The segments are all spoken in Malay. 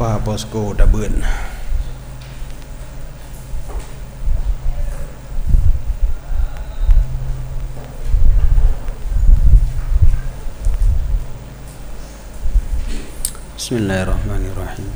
pa posko da beun Bismillahirrahmanirrahim.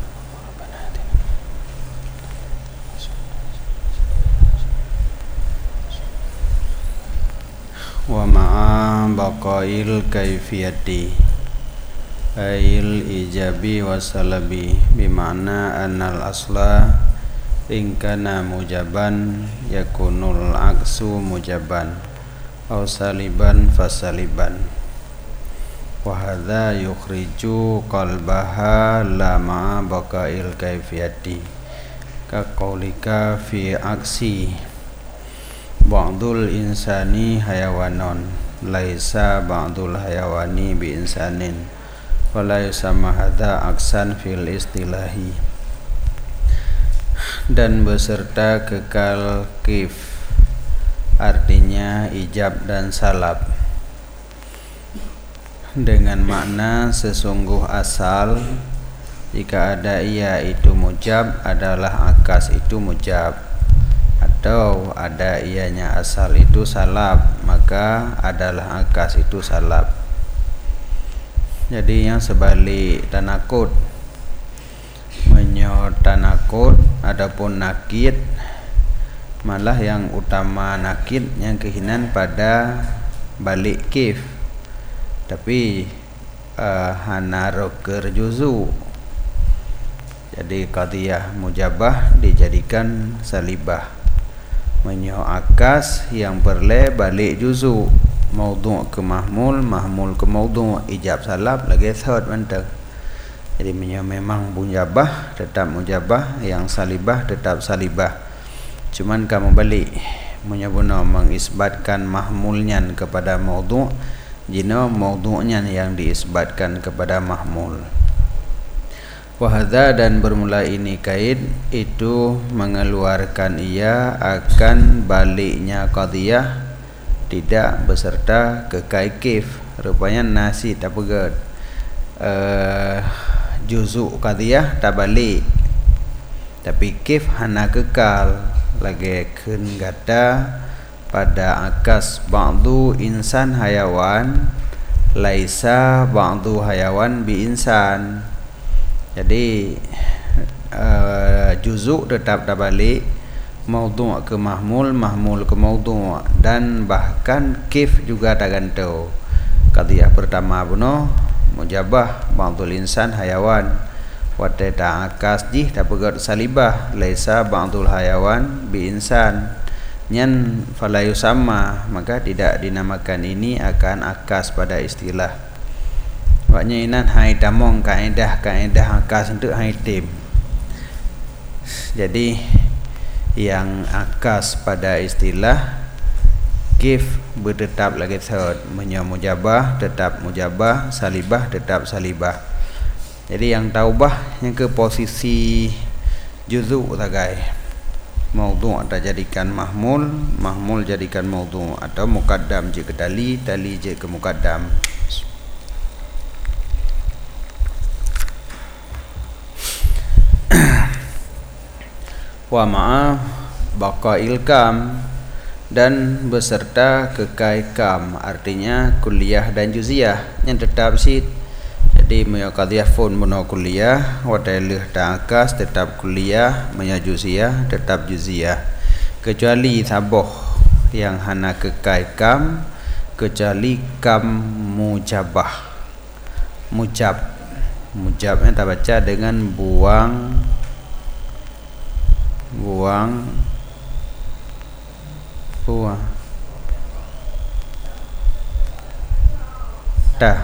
Wa ma'a baqail kaifiyati ail ijabi wa salabi bima'na annal asla in kana mujaban yakunul aksu mujaban aw saliban fasaliban wa hadza yukhriju qalbaha la ma'a baqail kaifiyati ka qaulika fi aksi ba'dul insani hayawanon laisa ba'dul hayawani bi insanin wala yusamma hadza aksan fil istilahi. Dan beserta kekal kif artinya ijab dan salab dengan makna sesungguh asal. Jika ada ia itu mujab adalah akas itu mujab, atau ada ianya asal itu salab maka adalah akas itu salab. Jadi yang sebalik tanakut menyot tanakut, adapun nakid malah yang utama nakid yang kehinan pada balik kif, tapi hana roker juzu. Jadi qadiyah mujabah dijadikan salibah, menyo akas yang perle balik juzu, maudhu' ke mahmul, mahmul ke maudhu', ijab salab lagi third mantap. Jadi menyo memang mujabah tetap mujabah, yang salibah tetap salibah, cuman kamu balik menyo guna mengisbatkan mahmulnya kepada maudhu', jino maudhu'nya yang diisbatkan kepada mahmul. Wahadza, dan bermula ini kaid itu mengeluarkan ia akan baliknya qadiyah tidak beserta kekai kif. Rupanya nasi tak pegat juzuk qadiyah tak balik, tapi kif hana kekal lagi kun gata pada akas ba'du insan hayawan laisa ba'du hayawan bi insan. Jadi juzuk tetap tak balik, maudhu' ke mahmul, mahmul ke maudhu', dan bahkan kif juga tak gantung. Qadiyah pertama buno mujabah ba'dul insan hayawan, wadda akas jih tak pegat salibah laisa ba'dul hayawan bi insan nyan fala yusamma, maka tidak dinamakan ini akan akas pada istilah. Waknya inan hai tamong kaedah akas untuk hai tim. Jadi yang akas pada istilah kif bertetap lagi third, menyo mujabah tetap mujabah, salibah tetap salibah. Jadi yang taubah yang ke posisi juzuk tagai, maudhu' tak jadikan mahmul, mahmul jadikan maudhu', atau muqaddam je ke tali, tali je ke muqaddam. Wa ma'a baqail kam, dan beserta kekai kam artinya kuliah dan juziyah yang tetap sit. Jadi menyo qadiyah fun mono kuliah, wadalih ta'akas tetap kuliah, menyo juziyah tetap juziyah, kecuali taboh yang hana kekai kam, kecuali kam mujabah. Mujabnya tak baca dengan buang dah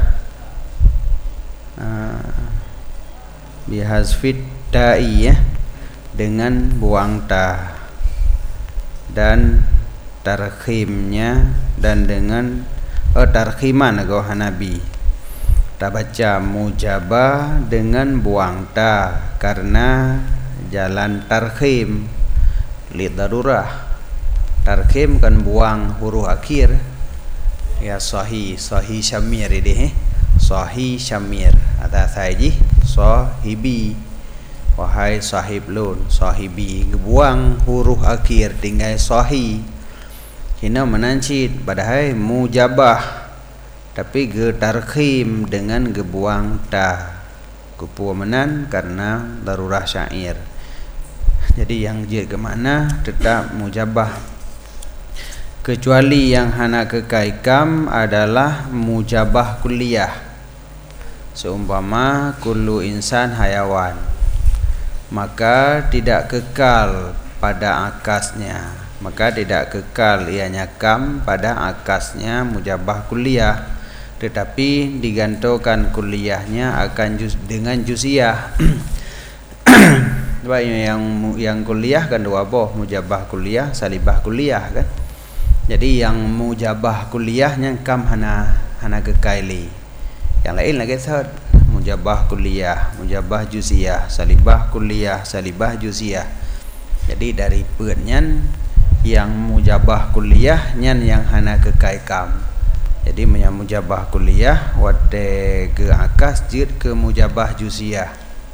bihazfit ta'i ya, dengan buang ta, dan tarkhimnya, dan dengan tarkhiman agak Hanabi tak baca mujabah dengan buang ta karena jalan tarkhim li darurah. Tarkhim kan buang huruf akhir ya, sahih syamir ini sahih syamir ada saji sahibi wahai sahib lun, sahibi, buang huruf akhir tinggal sahi. Hina menancit padahal mujabah tapi ge tarkhim dengan gebuang ta. Kupu menan karena darurah syair. Jadi yang je ke mana tetap mujabah. Kecuali yang hana kekaikam adalah mujabah kulliyah. Seumpama kullu insan hayawan, maka tidak kekal pada akasnya, maka tidak kekal ianya kam pada akasnya mujabah kulliyah, tetapi digantungkan kulliyahnya akan dengan juz'iyah. Sebab yang kulliyah kan dua boh, mujabah kulliyah, salibah kulliyah kan. Jadi yang mujabah kulliyahnya kam hana kekaili. Yang lain lagi sahut mujabah kulliyah, mujabah juz'iyah, salibah kulliyah, salibah juz'iyah. Jadi dari penyan yang mujabah kulliyah nyan yang hana kekaikam. Jadi mujabah kulliyah wate ke akas jid ke mujabah juz'iyah.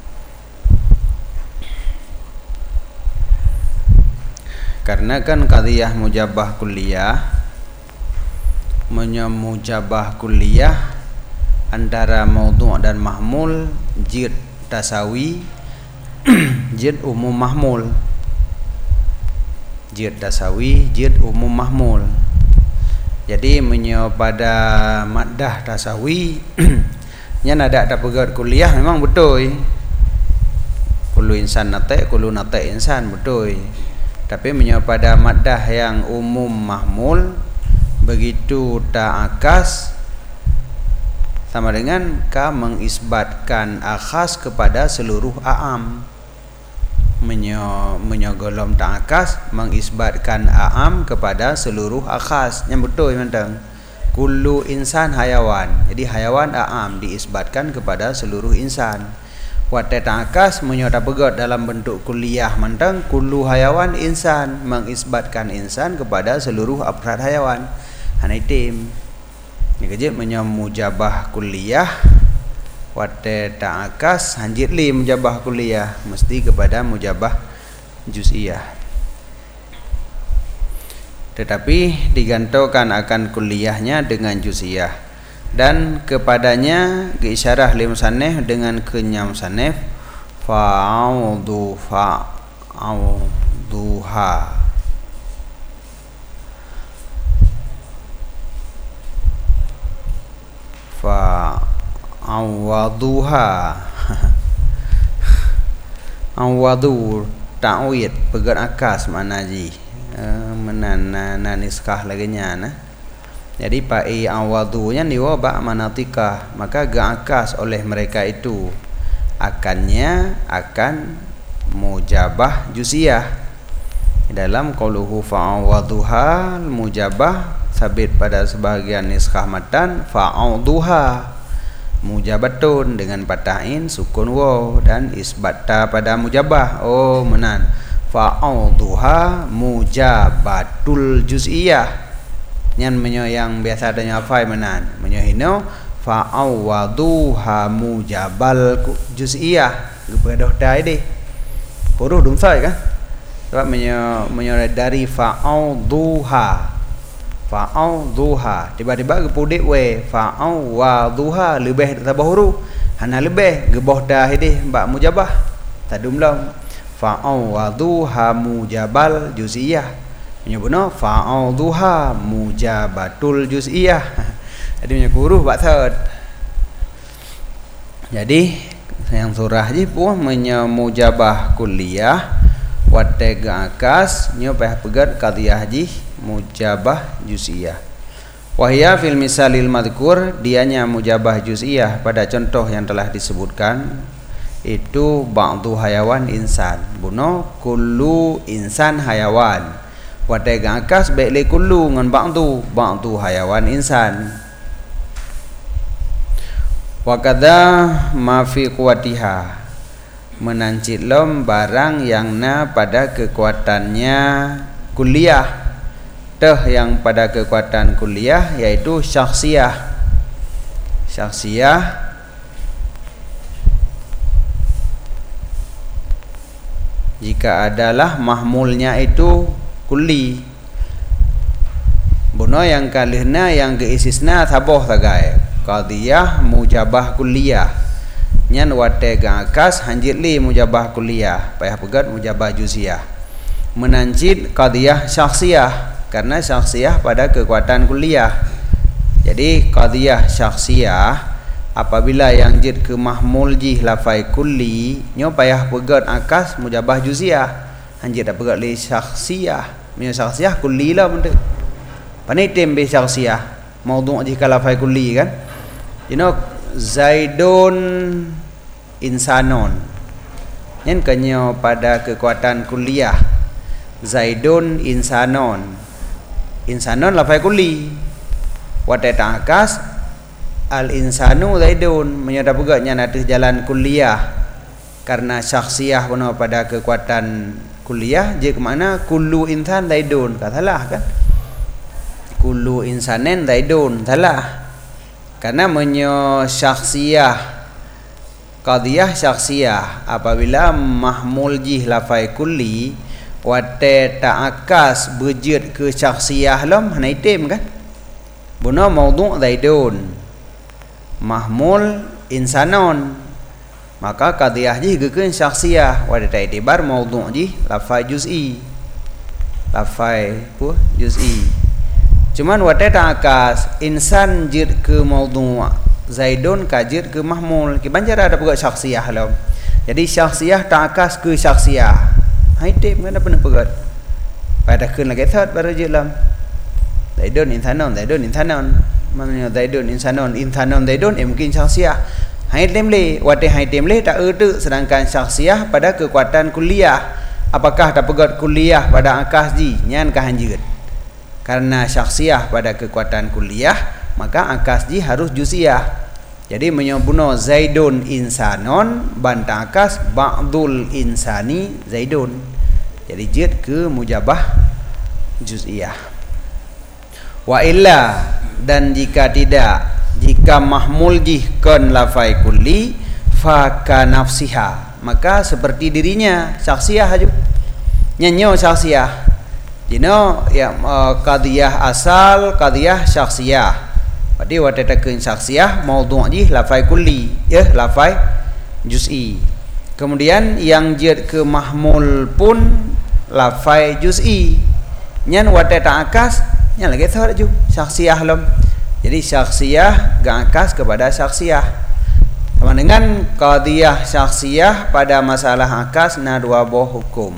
Karena kan qadhiyah mujabah kulliyah mujabah kulliyah antara maudhu' dan mahmul jid tasawi jid umum mahmul, jid tasawi jid umum mahmul. Jadi pada maddah tasawi nya ada pegat kuliah memang betul. Kullu insan nate, kullu nate insan betul. Tapi pada maddah yang umum mahmul begitu ta'akas sama dengan ka mengisbatkan akhas kepada seluruh a'am. Menyogolom ta'akas mengisbatkan a'am kepada seluruh akhas. Yang betul mentang kullu insan hayawan. Jadi hayawan a'am diisbatkan kepada seluruh insan. Wate ta'akas menyota pegot dalam bentuk kulliyah mentang kullu hayawan insan mengisbatkan insan kepada seluruh afrad hayawan. Hanaitim ini kerja mujabah kulliyah wate ta'akas hanjit li mujabah kulliyah mesti kepada mujabah juz'iyah. Tetapi digantungkan akan kulliyahnya dengan juz'iyah dan kepadanya keisyarah li musannif dengan kenyam musannif fa'auduha fa'awaduha awadu ta'wid pegat akas makna ji menana niskah lagi nya nah. Jadi pai awadunya niwaba manatika maka ga akas oleh mereka itu akannya akan mujabah juz'iyah. Dalam qauluhu fa'awaduha mujabah sabit pada sebahagian niskah matan fa'auduha mujabatun dengan pata'in sukun waw dan isbata pada mujabah. Oh menan fa'auduha mujabatul juz'iyah nyan menyo yang biasa adanya fai menan menyo hino fa'awaduha mujabal juz'iyah gebedoh dai deh huruf dum sai kan sebab menyo dari fa'auduha tiba-tiba gepudik we fa'awaduha lebih tambah huruf hana lebih geboh dah deh mbak mujabah tadum lam fa'awaduha mujabal juz'iyah menyebutno fa'aduha mujabatul juz'iyah. Jadi punya huruf bak third. Jadi yang surah ji puah mujabah kulliyah watega akas nyo peh pegat qadhiyah ji mujabah juz'iyah. Wahya fil misalil madhkur dianya mujabah juz'iyah pada contoh yang telah disebutkan itu ba'du hayawan insan buno kullu insan hayawan watega akas baik kullu ngan ba'du hayawan insan wa kadza ma fi quwatiha menancit lom barang yang na pada kekuatannya kulliyah yang pada kekuatan kulliyah yaitu syakhsiyah jika adalah mahmulnya itu kulli. Bono yang kalihna yang geisisna taboh tagai qadiyah mujabah kulliyah nyan wate gakas hanjitli mujabah kulliyah payah pegat mujabah juziyah menancit qadiyah syakhsiyah karena syakhsiyah pada kekuatan kulliyah. Jadi qadiyah syakhsiyah apabila yang jid ke mahmul jih lafai kulli nyo payah pegat akas mujabah juziyah hanjit dak pegat li syakhsiyah minyo syakhsiyah kulli lah benda pani tembe syakhsiyah maudhu' jih ka lafai kulli kan. Zaidun insanon nyen kanyo pada kekuatan kulliyah Zaidun insanon lafai kulli wate takas al insanu zaidun menyada juga nya atas jalan kulliyah karena syakhsiyah benar pada kekuatan kulliyah je ke mana kullu insan zaidun salah kan, kullu insanen zaidun salah karena menyo syakhsiyah qadiyah syakhsiyah apabila mahmul jih lafai kulli wate ta'akas berjid ke syakhsiyah lam hana itim kan benar maudhu' zaidun mahmul insanon maka qadiyah ji gekeun syakhsiyah wa da itibar maudhu' ji lafai juz'i lafai juz'i cuman wa ta'akas insan jid ke maudhu' zaidun kajid ke mahmul ki banjar ada pegat syakhsiyah lam jadi syakhsiyah ta'akas ke syakhsiyah haitip kan apa pegat pada keun lagi third baru je lam zaidun insanon maknanya zaidun insanon zaidun mungkin syakhsiyah haitim le wate haitim le tak ertu sedangkan syakhsiyah pada kekuatan kulliyah apakah tak pegat kulliyah pada akas ji nyan ka hanjeut karena syakhsiyah pada kekuatan kulliyah maka akas ji harus juziyah jadi menyobuno zaidun insanon bantang akas ba'dul insani zaidun jadi jid ke mujabah juziyah wa illa dan jika tidak jika mahmul jih kon lafai kulli fa ka nafsiha maka seperti dirinya syakhsiyah aja nyanyo syakhsiyah dino ya qadiyah asal qadiyah syakhsiyah berarti watatakeun syakhsiyah maudhu' jih lafai kulli ya lafai juz'i kemudian yang jid ke mahmul pun lafai juz'i nyan watata akas nya lagi thawat ju syakhsiyah lam jadi syakhsiyah gakas kepada syakhsiyah sama dengan qadiyah syakhsiyah pada masalah akas na dua buah hukum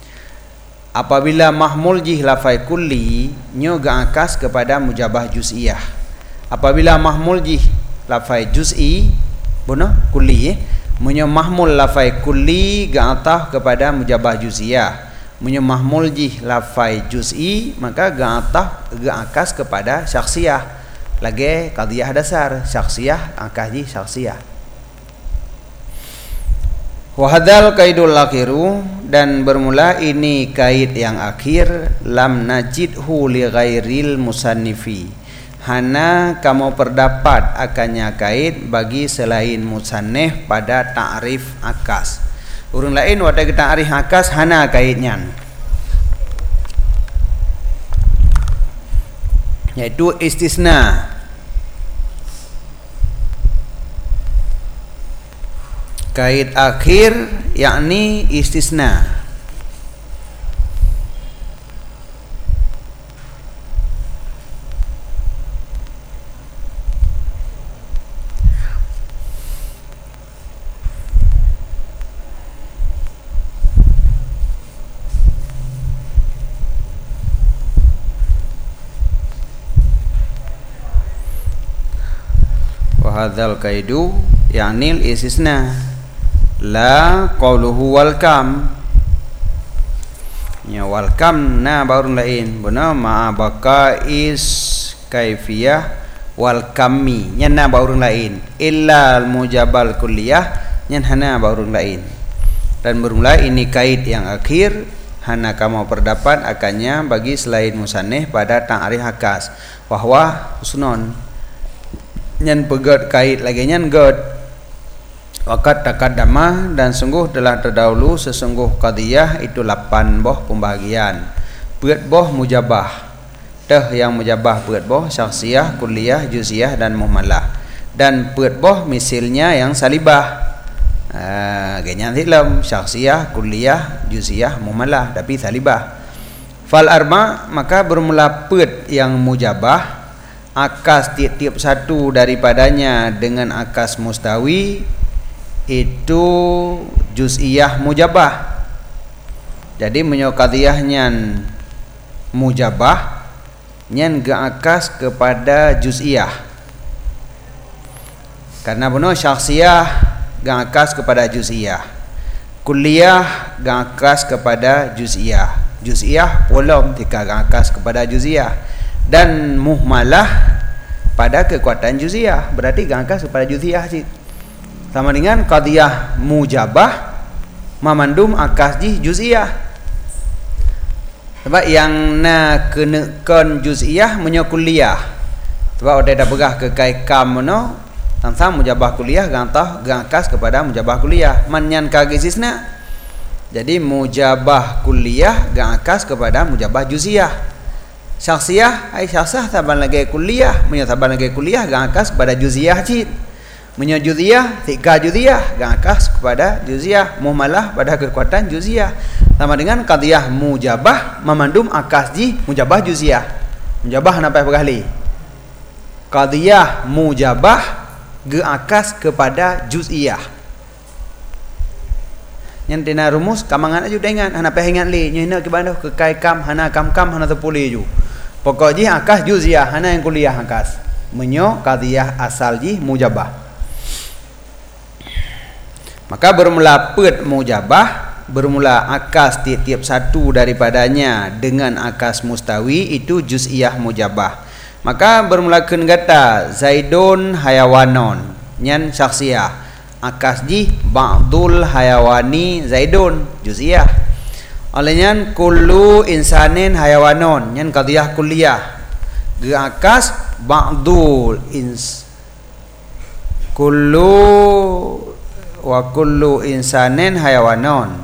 apabila mahmul jih lafai kulli nyo gakas kepada mujabah juz'iyah apabila mahmul jih lafai juz'i bono kulli menyo mahmul lafai kulli ga'atah kepada mujabah juz'iyah menyo mahmul jih lafai juz'i maka ga'akas kepada syakhsiyah lagi qadiyah dasar syakhsiyah akas jih syakhsiyah wa hadzal qaidul akhiru dan bermula ini kaid yang akhir lam najidhu li ghairil musannifi hana kamu perdapat akannya kaid bagi selain musannif pada ta'rif akas urang lain wada kita arif akas hana kaidnya yaitu istisna kaid akhir yakni istisna hadzal kaidu yakni istisna la qauluhu wal kam ya wal kam na baru lain benar ma baqais kaifiyah wal kammi nya na baru lain illa al mujabal kulliyah nya hana baru lain dan bermula ini kaid yang akhir hana kamu perdapat akannya bagi selain musannif pada ta'rif akas bahwa husnon nyan pegat kait lagi nyan god Waqad taqaddama, dan sungguh telah terdahulu sesungguh qadiyah itu 8 boh pembahagian. Beut boh mujabah. Teh yang mujabah beut boh syakhsiyah, kulliyah, juz'iyah dan muhmalah. Dan beut boh misalnya yang salibah. Ganyan silem syakhsiyah, kulliyah, juz'iyah, muhmalah tapi salibah. Fal arba, maka bermula beut yang mujabah akas tiap-tiap satu daripadanya dengan akas mustawi itu juz'iyah mujabah. Jadi menyokadiyah nyan mujabah nyan gaakas kepada juz'iyah. Karena benar syakhsiyah gaakas kepada juz'iyah, kulliyah gaakas kepada juz'iyah, juz'iyah polom tika gaakas kepada juz'iyah, dan muhmalah pada kekuatan juz'iyah berarti gaakas kepada juz'iyah sih. Sama dengan qadiyah mujabah memandum akas di juz'iyah. Sebab yang na kenekan juz'iyah menyokulliyah. Sebab ada dah begah ke kai kam no tentang mujabah kuliah gantah gakas kepada mujabah kuliah. Manyan kagisisna. Jadi mujabah kuliah gakas kepada mujabah juz'iyah. Syakhsiyah ai syakhsah taban lagi kuliah, menyataban lagi kuliah gakas kepada juz'iyah cid. Menyujudiyah, tiga juz'iyah gakas kepada juz'iyah, muhmalah pada kekuatan juz'iyah. Sama dengan qadiyah mujabah memandum akas di mujabah juz'iyah. Mujabah napa berkali? Qadiyah mujabah geakas kepada juz'iyah. Yang tina rumus kamangan aja dengan hana pehingan li nyina ke bandau ke kai kam hana kam hana tepuli ju. Pokoknya akas juz'iyah hana yang kuliah akas. Menyo qadiyah asal ji mujabah. Maka bermula pet mujabah, bermula akas tiap-tiap satu daripadanya dengan akas mustawi itu juz'iyah mujabah. Maka bermula kata Zaidun hayawanon nyan syakhsiyah, akas ji ba'dul hayawani Zaidun juz'iyah. Olehnya kullu insanin hayawanon nyan qadiyah kulliyah, ge akas ba'dul wa kullu insanin hayawanon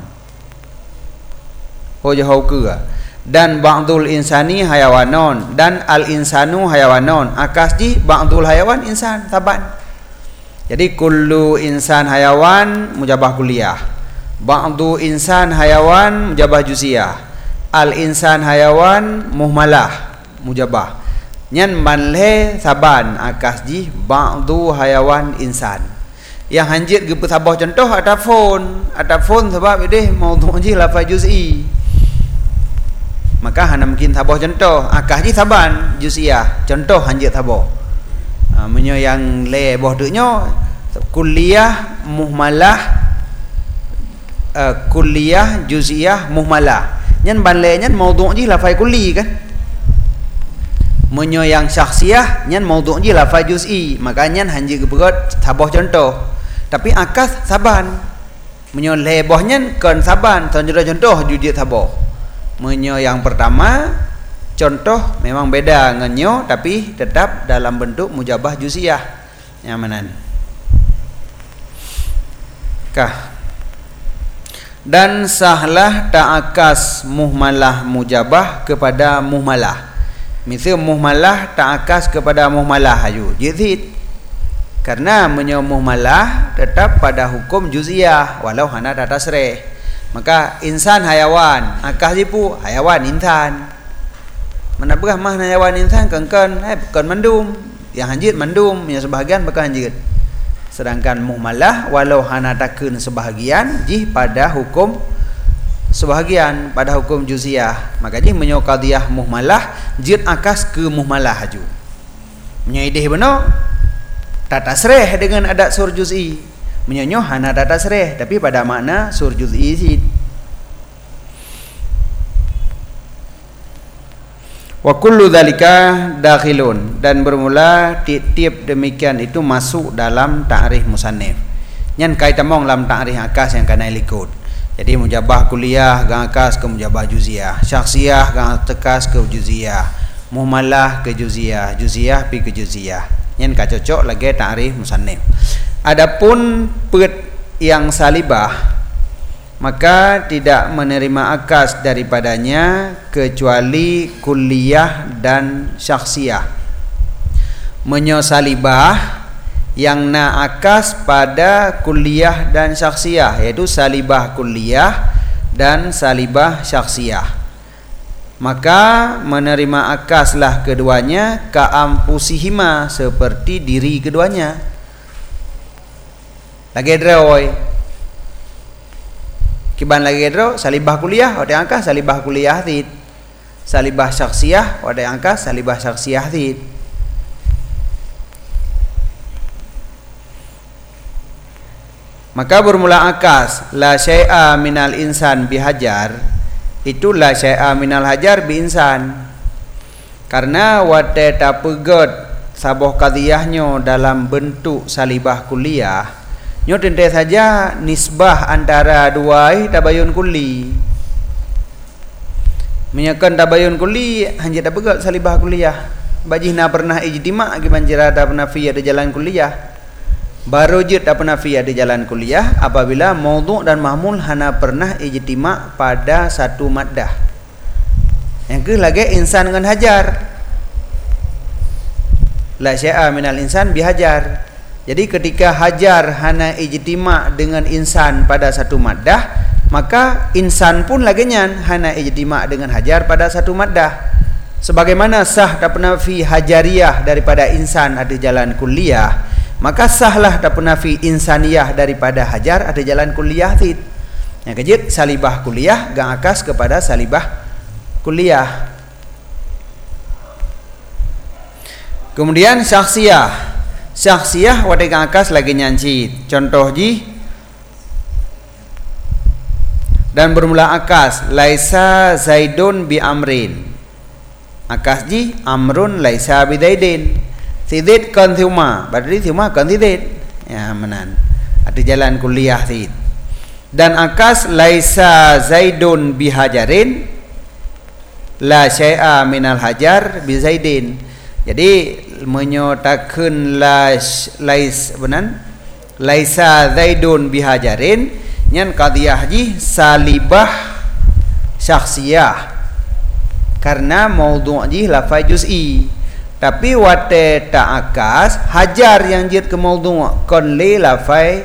jauh ke dan ba'dul insani hayawanon dan al insanu hayawanon akas di ba'dul hayawan insan taban. Jadi kullu insan hayawan mujabah kuliah, ba'du insan hayawan mujabah juz'iyah, al insan hayawan muhmalah mujabah. Nyan manle saban akas di ba'du hayawan insan. Yang hanjit ge tabah contoh ada phone sebab dia maudhu' ji lafaz juz'i. Maka hana mungkin tabah contoh akah ji saban juz'iyah contoh hanjit tabah. Menyo yang le boh deknyo kulliyah muhmalah kulliyah juz'iyah muhmalah. Nyan ban le nyan maudhu' ji lafaz kulli kan. Menyo yang syakhsiyah nyan maudhu' ji lafaz juz'i, maka nyan hanjit ge berat tabah contoh. Tapi akas saban menyo lebohnya kan saban contoh jujit tabah. Menyo yang pertama contoh memang beda ngenyo tapi tetap dalam bentuk mujabah juz'iyah nyamanan kah. Dan sahlah ta'akas muhmalah mujabah kepada muhmalah. Misal muhmalah ta'akas kepada muhmalah ayu jizid. Karena menyomuh malah tetap pada hukum juz'iyah walau hana data sereh. Maka insan hayawan akas jipu hayawan insan. Mana berah mah hayawan insan kengken bukan mandum. Yang hanjit mandum, yang sebahagian bukan hanjit. Sedangkan muhmalah walau hana takun sebahagian jih pada hukum sebahagian pada hukum juz'iyah. Maka jih menyokadiyah muhmalah jid akas ke muhmalah haju. Menyaidih benar tata sereh dengan adat sur juz'i. Menyonyoh hana tata sereh tapi pada makna sur juz'i sid. Wa kullu dzalika dakhilun, dan bermula tiap demikian itu masuk dalam ta'rif musannif. Nyan kaitan mong dalam ta'rif akas yang kana likut. Jadi mujabah kuliah gang akas ke mujabah juz'iyah, syakhsiyah gang tekas ke juz'iyah, muhmalah ke juz'iyah, juz'iyah pi ke juz'iyah. Yang ka cocok lagi ta'rif musannif. Adapun pet yang salibah, maka tidak menerima akas daripadanya kecuali kulliyah dan syakhsiyah. Menyo salibah yang na akas pada kulliyah dan syakhsiyah, yaitu salibah kulliyah dan salibah syakhsiyah, maka menerima akaslah keduanya kaampusihima, seperti diri keduanya. Lagi drawoi kiban lagi dro salibah kuliah ada angka salibah kuliah tid, salibah syakhsiyah ada angka salibah syakhsiyah tid. Maka bermula akas la syai'a minal insan bihajar, itu la syai'a minal hajar bi insan, karena wate tapegot saboh qadiyahnya dalam bentuk salibah kuliah, nyo tente saja nisbah antara dua tabayun kulli. Menyakan tabayun kulli hanya dapat salibah kuliah. Bajihna pernah ijtima' giman jirada penafi ada jalan kuliah. Baru je tak penafi ada jalan kuliah apabila maudhu' dan mahmul hana pernah ijtima' pada satu maddah. Yang ke lagi insan dengan hajar. La syai'a minal insan bihajar. Jadi ketika hajar hana ijtima' dengan insan pada satu maddah, maka insan pun laginya hana ijtima' dengan hajar pada satu maddah. Sebagaimana sah tak penafi hajariyah daripada insan ada jalan kuliah, maka sahlah tak penafi insaniyah daripada hajar ada jalan kuliah tid. Yang kejit salibah kuliah gang akas kepada salibah kuliah. Kemudian syakhsiyah. Syakhsiyah wadai akas lagi nyanci. Contoh ji, dan bermula akas laisa zaidun bi amrin. Akas ji amrun laisa bi zaidin. Sidid kan thuma, berarti thuma kan sidid. Ya menan. Ada jalan kuliah tid. Dan akas laisa zaidun bi hajarin, la syai'a minal hajar bi zaidin. Jadi menyotakeun lais benan laisa zaidun bihajarin nyan qadiyah ji salibah syakhsiyah, karena maudhu' ji lafaz juz'i. Tapi wate ta'akas hajar yang jid ke maudhu' kon li lafaz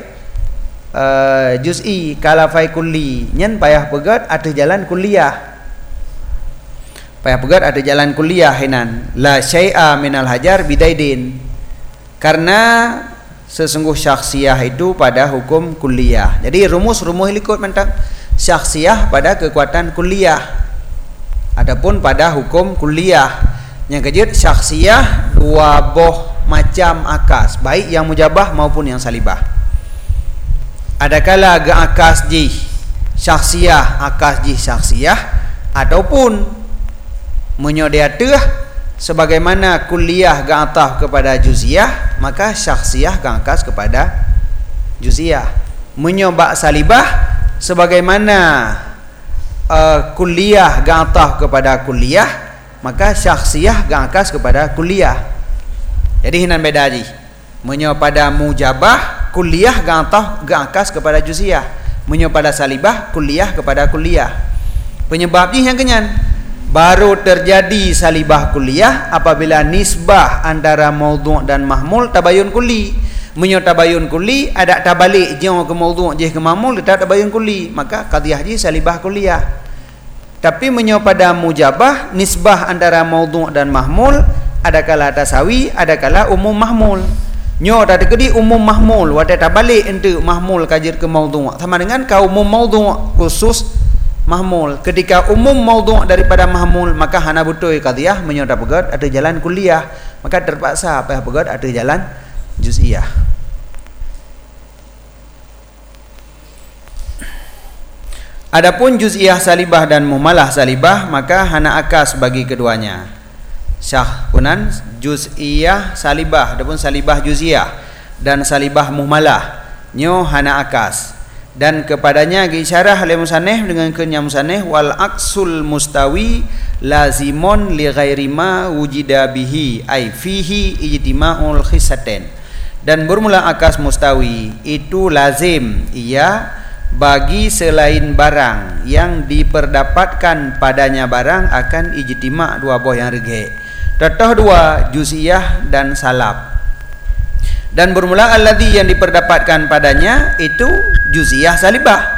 juz'i ka lafaz kulli, nyan payah pegat ada jalan kuliah. Payah pegat ada jalan kuliah hinan la syai'a minal hajar bidaidin, karena sesungguh syakhsiyah itu pada hukum kuliah. Jadi rumus likut mentang syakhsiyah pada kekuatan kuliah, adapun pada hukum kuliah yang kejut syakhsiyah dua boh macam akas, baik yang mujabah maupun yang salibah. Adakala ga akas ji syakhsiyah akas ji syakhsiyah, ataupun menyodeatah sebagaimana kuliah ga'atah kepada juziyah, maka syakhsiyah ga'akas kepada juziyah. Menyobak salibah sebagaimana kuliah ga'atah kepada kuliah, maka syakhsiyah ga'akas kepada kuliah. Jadi hinan beda ji. Menyo pada mujabah kuliah ga'akas kepada juziyah, menyo pada salibah kuliah kepada kuliah. Penyebab ji yang kenyan baru terjadi salibah kuliah apabila nisbah antara maudhu' dan mahmul tabayun kulli. Menyo tabayun kulli ada tabalik je ke maudhu' je ke mahmul tak tabayun kulli, maka qadiyah je salibah kuliah. Tapi menyo pada mujabah nisbah antara maudhu' dan mahmul adakala tasawi adakala umum mahmul. Nyo tak kedi umum mahmul wate tabalik ente mahmul kajir ke maudhu', sama dengan ka umum maudhu' khusus mahmul. Ketika umum maudhu' daripada mahmul, maka hana betul qadiyah menyoda pegat ada jalan kuliah, maka terpaksa payah pegat ada jalan juz'iyah. Adapun juz'iyah salibah dan mumalah salibah, maka hana akas bagi keduanya. Syah punan juz'iyah salibah, adapun salibah juz'iyah dan salibah mumalah nyo hana akas. Dan kepadanya gisyarah oleh musannif dengan kenya musannif wal aksul mustawi lazimun li ghairi ma wujida bihi ay fihi ijtima'ul khisatain. Dan bermula akas mustawi itu lazim ia bagi selain barang yang diperdapatkan padanya barang akan ijtima' dua buah yang rege. Contoh dua, juz'iyah dan salab. Dan bermula alladhi yang diperdapatkan padanya itu juz'iyah salibah.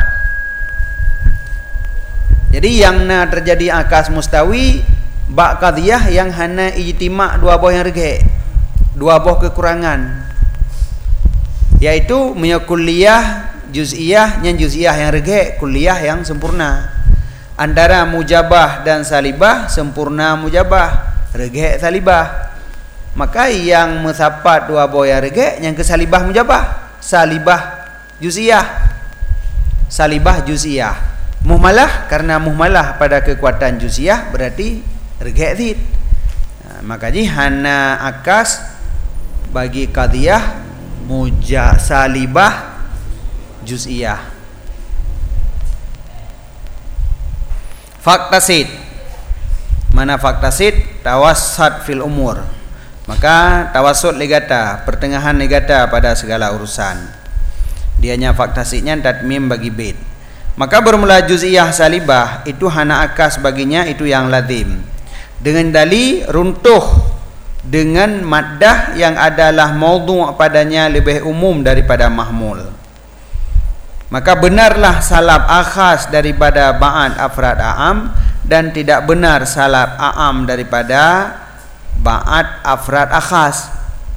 Jadi yang terjadi akas mustawi bak qadhiyah yang hana ijtima' dua buah yang rege, dua buah kekurangan, yaitu kulliyah juz'iyah yang juz'iyah yang rege, kulliyah yang sempurna. Antara mujabah dan salibah, sempurna mujabah, rege salibah. Maka yang mensapat dua buah yang rege, yang ke salibah mujabah, salibah juz'iyah, salibah juz'iyah. Muhmalah, karena muhmalah pada kekuatan juz'iyah berarti rege zid. Makanya hana akas bagi qadhiyah salibah juz'iyah. Faktasid. Mana faktasid? Tawassat fil umur. Maka tawassut legata, pertengahan legata pada segala urusan. Dianya faktasidnya tatmim bagi bait. Maka bermula juz'iyah salibah itu hana akas baginya itu yang lazim. Dengan dalil runtuh dengan maddah yang adalah maudhu' padanya lebih umum daripada mahmul. Maka benarlah salab akhas daripada ba'at afrad a'am, dan tidak benar salab a'am daripada ba'at afrad akhas.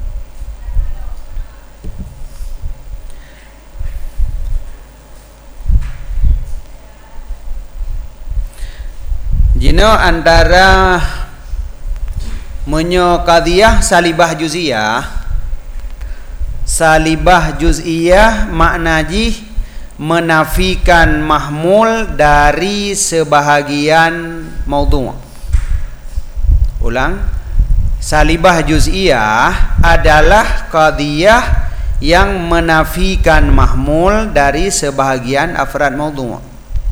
Jino antara qadhiyah salibah juz'iyah. Salibah juz'iyah maknaji menafikan mahmul dari sebahagian maudhu'. Ulang, salibah juz'iyah adalah qadhiyah yang menafikan mahmul dari sebahagian afrad maudhu'.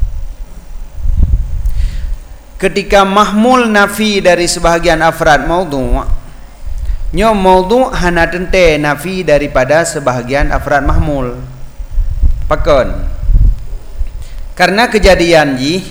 Ketika mahmul nafi dari sebahagian afrad maudhu', nyo maudhu' hana tente nafi daripada sebahagian afrad mahmul. Pakon. Karena kejadian ji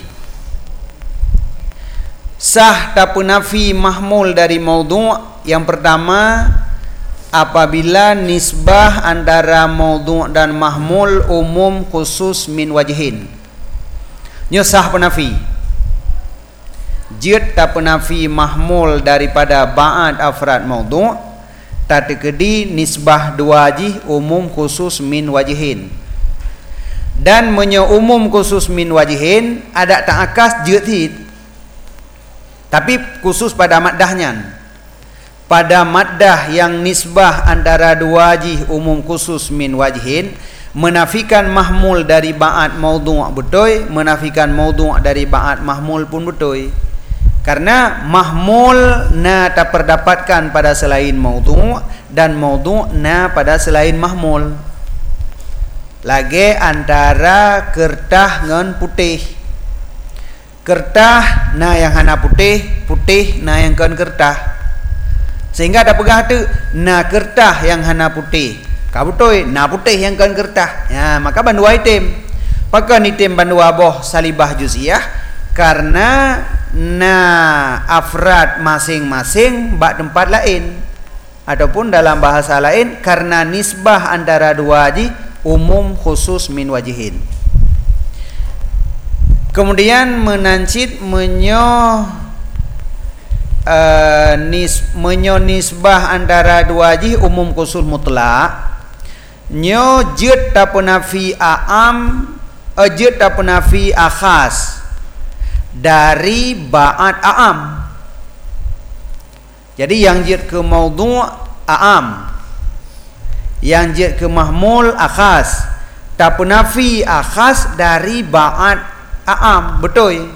sah tapu nafi mahmul dari maudhu'. Yang pertama, apabila nisbah antara maudhu' dan mahmul umum khusus min wajhin. Nyo sah penafi. Jid tak penafi mahmul daripada ba'at afrad maudhu' tak tekedi nisbah dua ji umum khusus min wajhin. Dan menyo umum khusus min wajhin ada tak akas jid hid, tapi khusus pada maddahnya. Pada maddah yang nisbah antara dua ji umum khusus min wajhin, menafikan mahmul dari ba'at maudhu' betul, menafikan maudhu' dari ba'at mahmul pun betul. Karena mahmul na tak perdapatkan pada selain maudhu' dan maudhu' na pada selain mahmul. Lagi antara kertah dengan putih. Kertah na yang hana putih, putih na yang kan kertah. Sehingga ada pegah tu na kertah yang hana putih. Kau betul na putih yang kan kertah. Ya, maka bandua item. Pakai item bandua boh salibah juz'iyah karena na afrad masing-masing bak tempat lain, ataupun dalam bahasa lain karena nisbah antara dua ji umum khusus min wajhin. Kemudian menancit nisbah antara dua ji umum khusus mutlak. Nyo jid ta penafi a'am, jid ta penafi akhas dari ba'at a'am. Jadi yang jid ke maudhu' a'am, yang jid ke mahmul akhas. Tak penafi akhas dari ba'at a'am. Betul?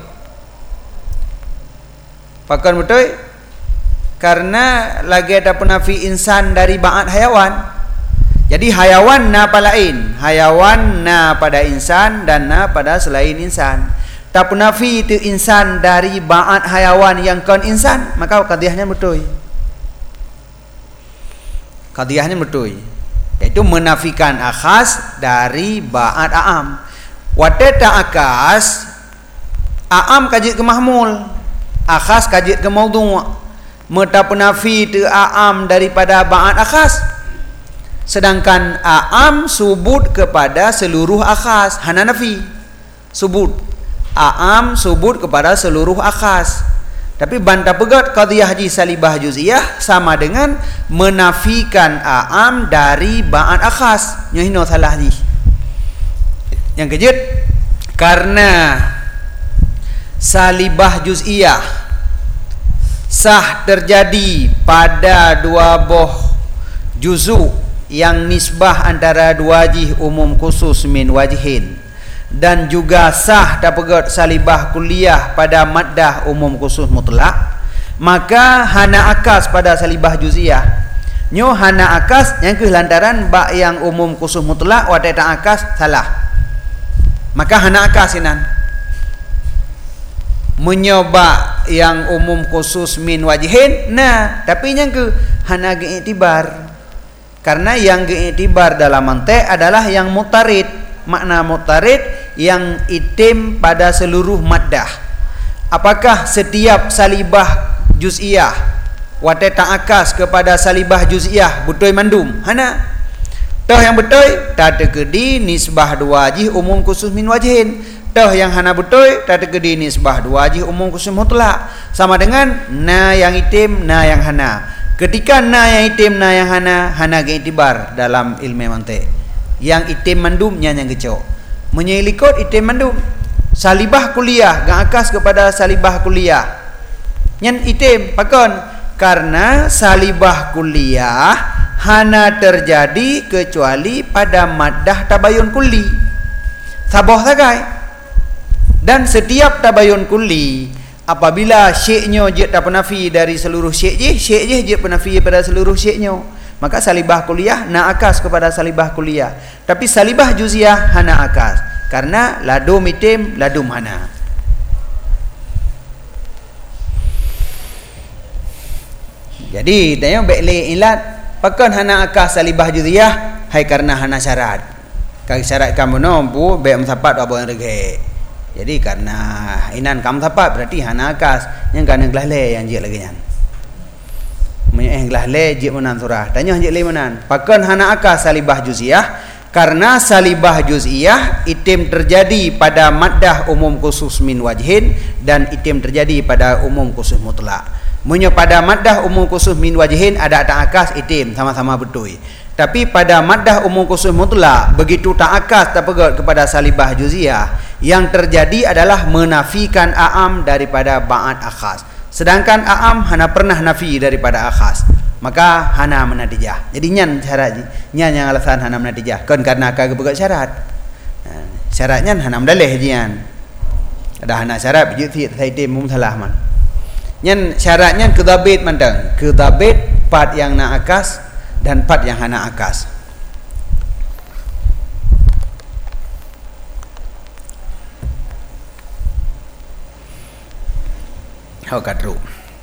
Pakan betul? Karena lagi ada penafi insan dari ba'at hayawan. Jadi hayawan na pada lain, hayawan na pada insan dan na pada selain insan. Tak penafi itu insan dari ba'at hayawan yang kan insan, maka qadhiyahnya betul. Qadhiyahnya betul. yaitu menafikan akhas dari ba'at a'am. Wateta akas a'am kajit ke mahmul, akhas kajit ke maudhu'. Meta penafi te a'am daripada ba'at akhas, sedangkan a'am subut kepada seluruh akhas. Hana nafi subut, a'am subut kepada seluruh akhas. Tapi bantah pegat qadhiyah haji salibah juz'iyah sama dengan menafikan a'am dari ba'at akhas. Nyohino salah ni. Yang kejut, karena salibah juz'iyah sah terjadi pada dua boh juzu yang nisbah antara dua wajih umum khusus min wajihin, dan juga sah dapat salibah kuliah pada maddah umum khusus mutlak, maka hana akas pada salibah juz'iyah. Nyo hana akas yang ke lantaran ba yang umum khusus mutlak wa tak akas salah. Maka hana akas inan menyoba yang umum khusus min wajihin, nah tapi yang ke hana ge'itibar, karena yang ge'itibar dalam mantek adalah yang mutarid. Makna mutarid yang itim pada seluruh maddah. Apakah setiap salibah juz'iyah wate ta'akas kepada salibah juz'iyah betul mandum? Hana. Toh yang betul tak terkedi nisbah dua wajih umum khusus min wajihin. Toh yang hana betul tak terkedi nisbah dua wajih umum khusus mutlak. Sama dengan na yang itim, na yang hana. Ketika na yang itim, na yang hana, hana ge'itibar dalam ilmu mantik. Yang itim mandumnya yang kecok menyelikot itim mandum. Salibah kuliah gang akas kepada salibah kuliah yang itim pakon, karena salibah kuliah hana terjadi kecuali pada maddah tabayun kulli saboh sagai. Dan setiap tabayun kulli apabila syi'nya je tak penafi dari seluruh syik' je penafi pada seluruh syi'nya, maka salibah kuliah na akas kepada salibah kuliah. Tapi salibah juz'iyah hana akas, karena ladum itim ladum hana. Jadi tanya bekle ilat pakon hana akas salibah juz'iyah hai karena hana syarat. Kaki syarat kamu nompu bek msapat apa yang rege. Jadi karena inan kamu sapat berarti hana akas yang kana glahle yang je lagi nyan. Mengelah lejik menan surah. Tanya hajik le menan. Pakon hana akas salibah juz'iyah, karena salibah juz'iyah itim terjadi pada maddah umum khusus min wajhin dan itim terjadi pada umum khusus mutlak. Menyo pada maddah umum khusus min wajhin ada tak akas itim sama-sama betul. Tapi pada maddah umum khusus mutlak begitu tak akas terpegat kepada salibah juz'iyah, yang terjadi adalah menafikan a'am daripada ba'at akhas. Sedangkan a'am hana pernah nafi daripada akhas, maka hana menatijah. Jadi nyan syarat nyan yang alasan hana menatijah kan karena kagak begat syarat. Syaratnya hana mendalih jian. Ada hana syarat biji taitim mumsalah man. Nyan syaratnya kedabit mandang. Kedabit part yang na akas dan part yang hana akas. Kadru.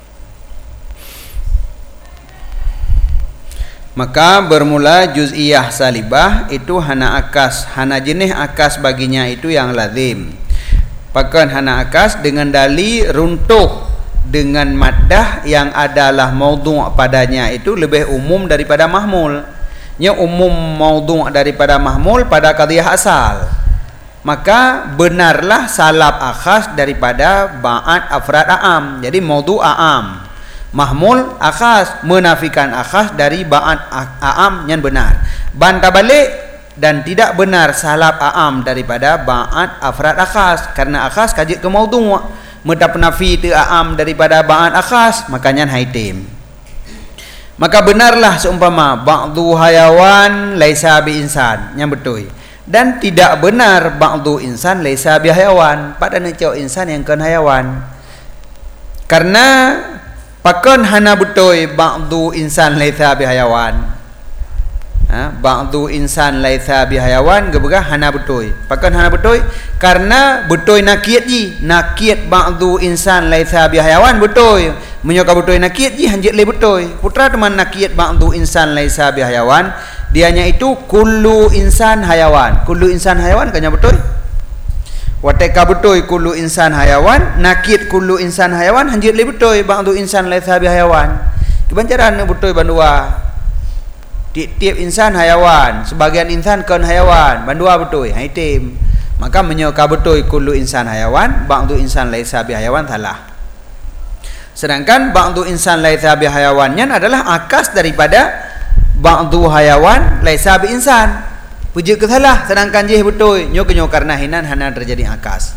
Maka bermula juz'iyah salibah itu hana akas, hana jenis akas baginya itu yang lazim. Pakon hana akas dengan dalil runtuh dengan maddah yang adalah maudhu' padanya itu lebih umum daripada mahmul. Nya umum maudhu' daripada mahmul pada qadhiyah asal. Maka benarlah salab akhas daripada ba'at afrad a'am. Jadi maudhu' a'am, mahmul akhas, menafikan akhas dari ba'at a'am yang benar. Bantah balik dan tidak benar salab a'am daripada ba'at afrad akhas, karena akhas kajit ke maudhu'. Meta penafi te a'am daripada ba'at akhas, makanya haitim. Maka benarlah seumpama ba'du hayawan laisa bi insan, yang betul. Dan tidak benar ba'du insan laisa bi hayawan, pada necau insan yang kan hayawan. Karena pakon hana betul ba'du insan laisa bi hayawan. Ba'du insan laisa bi hayawan gebegah hana betul. Pakon hana betul karena betul nakiyat ji. Nakiyat ba'du insan laisa bi hayawan betul. Menyoka betul nakiyat ji hanjit le betul. Putra teman nakiyat ba'du insan laisa bi hayawan dianya itu kullu insan hayawan. Kullu insan hayawan kanya betul? Wateka betul kullu insan hayawan, nakid kullu insan hayawan hanjit le betul ba'du insan laisa bi hayawan. Kebancaran betul bandua. Tiap insan hayawan, sebagian insan kan hayawan, bandua betul. Ha itim. Maka menyoka betul kullu insan hayawan, ba'du insan laisa bi hayawan salah. Sedangkan ba'du insan laisa bi hayawannya adalah akas daripada ba'du hayawan laisa bi insan. Puji ke salah, sedangkan jih betul nyo karena hinan hana terjadi akas.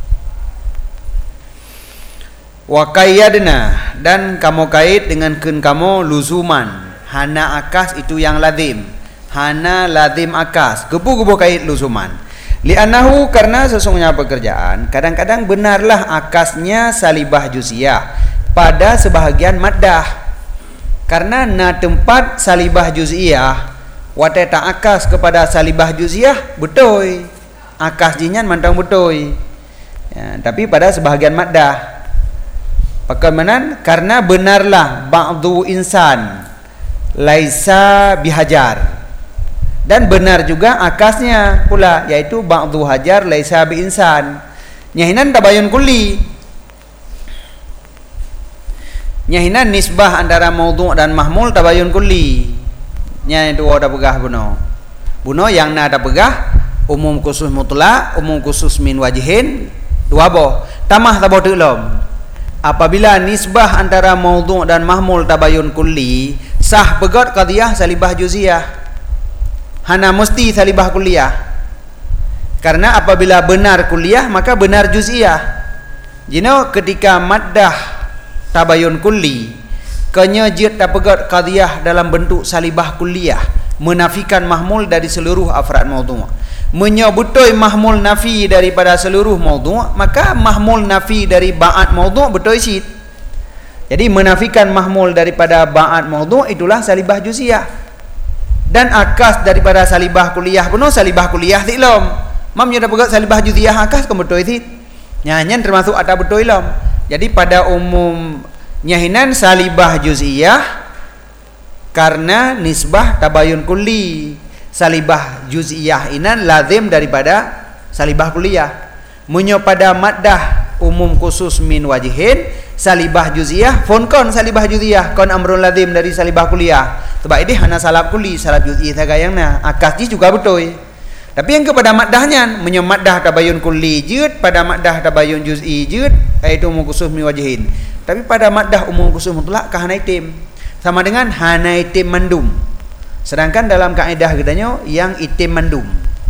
Wa qayyadna, dan kamu kait dengan kun kamu luzuman. Hana akas itu yang lazim. Hana lazim akas. Gebu-gebu kait luzuman. Li'annahu, karena sesungguhnya pekerjaan kadang-kadang benarlah akasnya salibah juz'iyah pada sebahagian maddah. Karena na tempat salibah juz'iyah wate tak akas kepada salibah juz'iyah betul. Akas jinyan mantang betul. Ya, tapi pada sebahagian maddah. Pakamanan karena benarlah ba'du insan laisa bihajar. Dan benar juga akasnya pula, yaitu ba'du hajar laisa bi insan. Nyahinan tabayun kulli. Nyahinan nisbah antara maudhu' dan mahmul tabayun kulli. Nya itu ada pegah buno. Buno yang na ada pegah umum khusus mutlak, umum khusus min wajihin, dua boh. Tamah taboh tulum. Apabila nisbah antara maudhu' dan mahmul tabayun kulli, sah pegat qadiyah salibah juz'iyah. Hana mesti salibah kulliyah. Karena apabila benar kulliyah maka benar juz'iyah. Jino ketika maddah tabayun kulli kenyajit tapegat qadiyah dalam bentuk salibah kulliyah, menafikan mahmul dari seluruh afrad maudhu'. Menyebutoi mahmul nafi daripada seluruh maudhu', maka mahmul nafi dari ba'at maudhu' betul sid. Jadi menafikan mahmul daripada ba'at maudhu' itulah salibah juz'iyah. Dan akas daripada salibah kulliyah penuh salibah kulliyah tilom. Mamnya dapat salibah juz'iyah akas ke betul sid. Nyanyian termasuk ada betul ilom. Jadi pada umum nyahinan salibah juz'iyah karena nisbah tabayun kulli. Salibah juz'iyah inan lazim daripada salibah kulliyah. Munyo pada maddah umum khusus min wajihin salibah juz'iyah fonkon salibah juz'iyah kon amrun lazim dari salibah kulliyah. Sebab ini hana salab kulli, salab juz'i sagayangna. Akasji juga betul. Tapi yang kepada maddahnya munyo maddah tabayun kulli jud, pada maddah tabayun juz'i jud, iaitu umum khusus min wajihin. Tapi pada maddah umum khusus mutlak ka hana itim. Sama dengan hana itim mandum. Sedangkan dalam kaedah katanya yang itim mandum.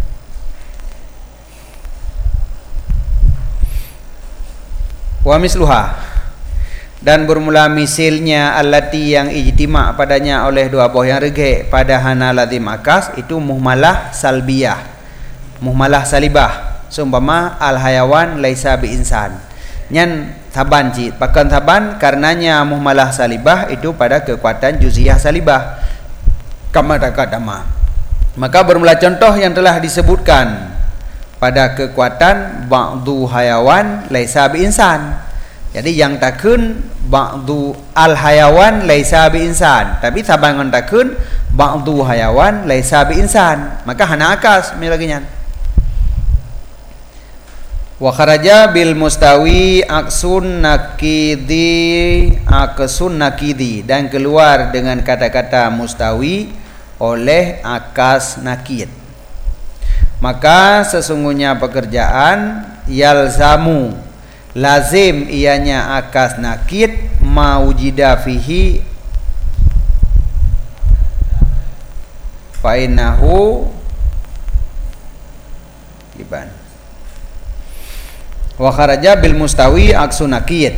Wa misluha, dan bermula misilnya allati yang ijtima' padanya oleh dua buah yang rege pada hana lazim akas itu muhmalah salbiyah, muhmalah salibah. Seumpama al hayawan laisa bi insan. Nyan taban cit, pakan taban karenanya muhmalah salibah itu pada kekuatan juz'iyah salibah. Kama takadama. Maka bermula contoh yang telah disebutkan pada kekuatan ba'du hayawan laisa bi insan. Jadi yang takun ba'du al hayawan laisa bi insan, tapi sabangan takun ba'du hayawan laisa bi insan, maka hana akas milaginya. Wa kharaja bil mustawi aksun nakidi, aksun nakidi, dan keluar dengan kata-kata mustawi oleh akas nakid. Maka sesungguhnya pekerjaan yalzamu, lazim ianya akas nakid maujida fihi fainahu iban. Wa kharaja bil mustawi aksun nakid,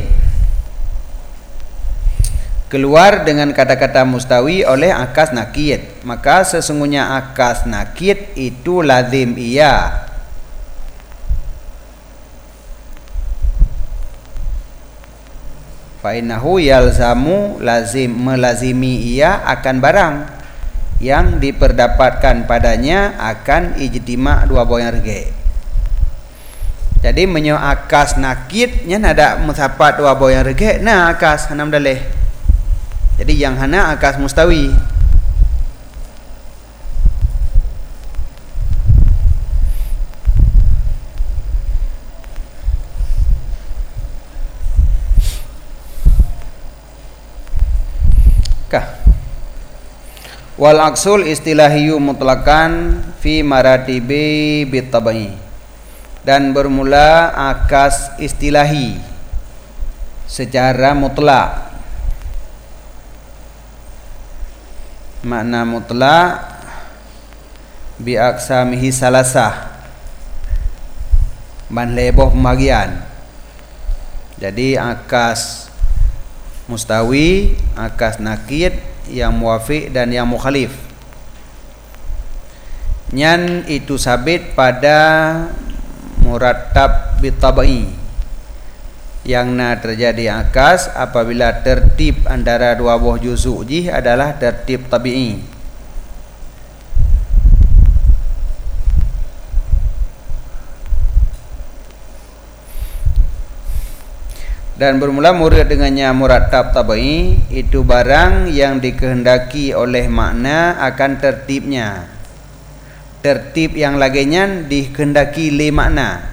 keluar dengan kata-kata mustawi oleh akas nakid. Maka sesungguhnya akas nakid itu lazim iya, fainahu yalzamu, lazim melazimi ia akan barang yang diperdapatkan padanya akan ijtima' dua buah yang rege. Jadi menyo akas nakid nya ada musapat dua buah yang rege nah akas hanam daleh. Jadi yang hana akas mustawi. Wal aksul istilahiyu mutlakan fi maratibi bitabai. Dan bermula akas istilahi secara mutlak. Makna mutlak bi aksamihi salasah. Man leboh pembagian. Jadi akas mustawi, akas nakid, yang muwafiq dan yang mukhalif. Nyan itu sabit pada murattab bitabai, yang terjadi akas apabila tertib antara dua buah juzuk jih adalah tertib tabi'i. Dan bermula murid dengannya murattab tabai, itu barang yang dikehendaki oleh makna akan tertibnya. Tertib yang laginya dikehendaki le makna.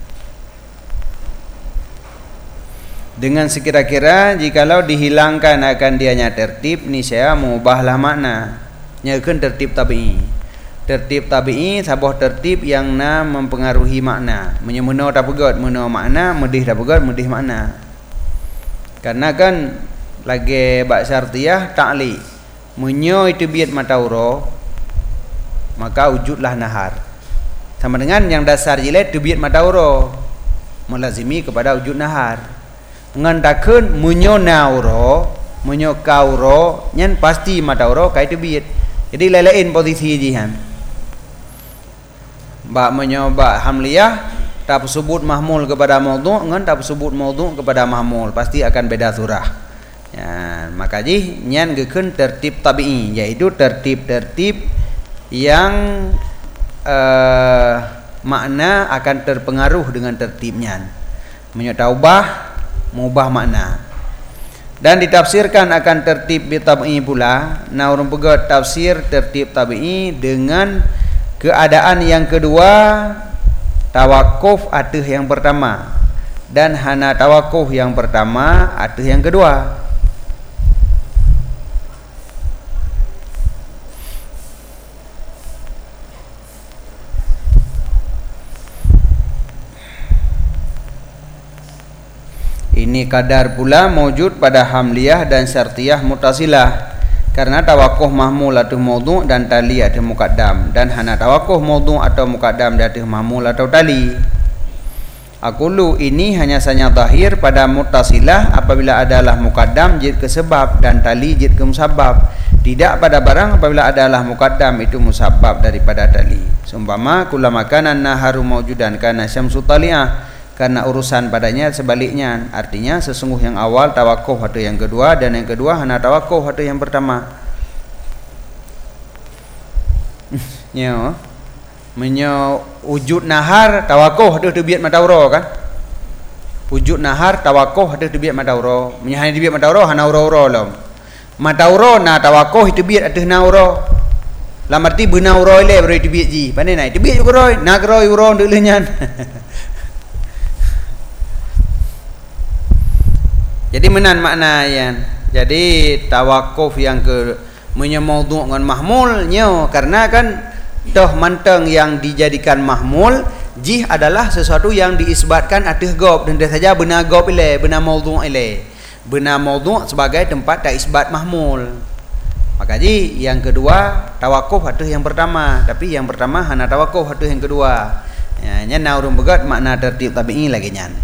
Dengan sekira-kira jikalau dihilangkan akan dianya tertib, niscaya mengubahlah makna. Nyakeun tertib tabi'i. Tertib tabi'i sabah tertib yang mempengaruhi makna. Menyemeno tak pegot, meno makna, medih tak pegot, medih makna. Karena kan lagi bak syartiyah ta'li. Menyo itu biat matauro, maka wujudlah nahar. Sama dengan yang dasar jilat itu biat matauro, melazimi kepada wujud nahar. Ngandakeun menyo nauro, menyo kauro, nyan pasti matauro kai itu biat. Jadi lain posisi jihan. Bak menyo bak hamliyah tak sebut mahmul kepada maudhu' ngan tak sebut maudhu' kepada mahmul, pasti akan beda surah. Ya, maka jih nyan gekeun tertib tabi'i, yaitu tertib-tertib yang makna akan terpengaruh dengan tertibnya. Menyataubah mengubah makna. Dan ditafsirkan akan tertib bitabi'i pula. Nah, urang pegat tafsir tertib tabi'i dengan keadaan yang kedua, tawakuf atuh yang pertama, dan hana tawakuf yang pertama atuh yang kedua. Ini kadar pula mewujud pada hamliyah dan syartiyah mutasilah. Karena tawakuf mahmul atau maudhu' dan tali atau muqaddam, dan hana tawakuf maudhu' atau muqaddam atau mahmul atau tali. Aqulu ini hanya saja zahir pada muttasilah apabila adalah muqaddam jid ke sebab dan tali jid ke musabbab. Tidak pada barang apabila adalah muqaddam itu musabbab daripada tali. Seumpama kullama kana naharu mawjudan kana syamsu tali'ah, karena urusan padanya sebaliknya, artinya sesungguh yang awal tawakuf atau yang kedua, dan yang kedua hana tawakuf atau yang pertama. Nyo menyo wujud nahar tawakuf atau biat matauro kan? Wujud nahar tawakuf atau biat matauro. Menyahani biat matauro hana uro-uro lom. Matauro na tawakuf itu biat atau nauro. Lamarti benauro ile bro itu biat ji. Pandai nai itu biat juga roy, na roy uro nduk lenyan. Jadi menan makna yan. Jadi tawakuf yang ke menyemaudhu' dengan mahmul nyo, karena kan toh manteng yang dijadikan mahmul jih adalah sesuatu yang diisbatkan atih gob, dan dia saja benar gob ile, benar maudhu' ile. Benar maudhu' sebagai tempat tak isbat mahmul. Maka ji yang kedua tawakuf atih yang pertama, tapi yang pertama hana tawakuf atih yang kedua. Ya, nyan urung begat makna tertib tabi'i lagi nyan.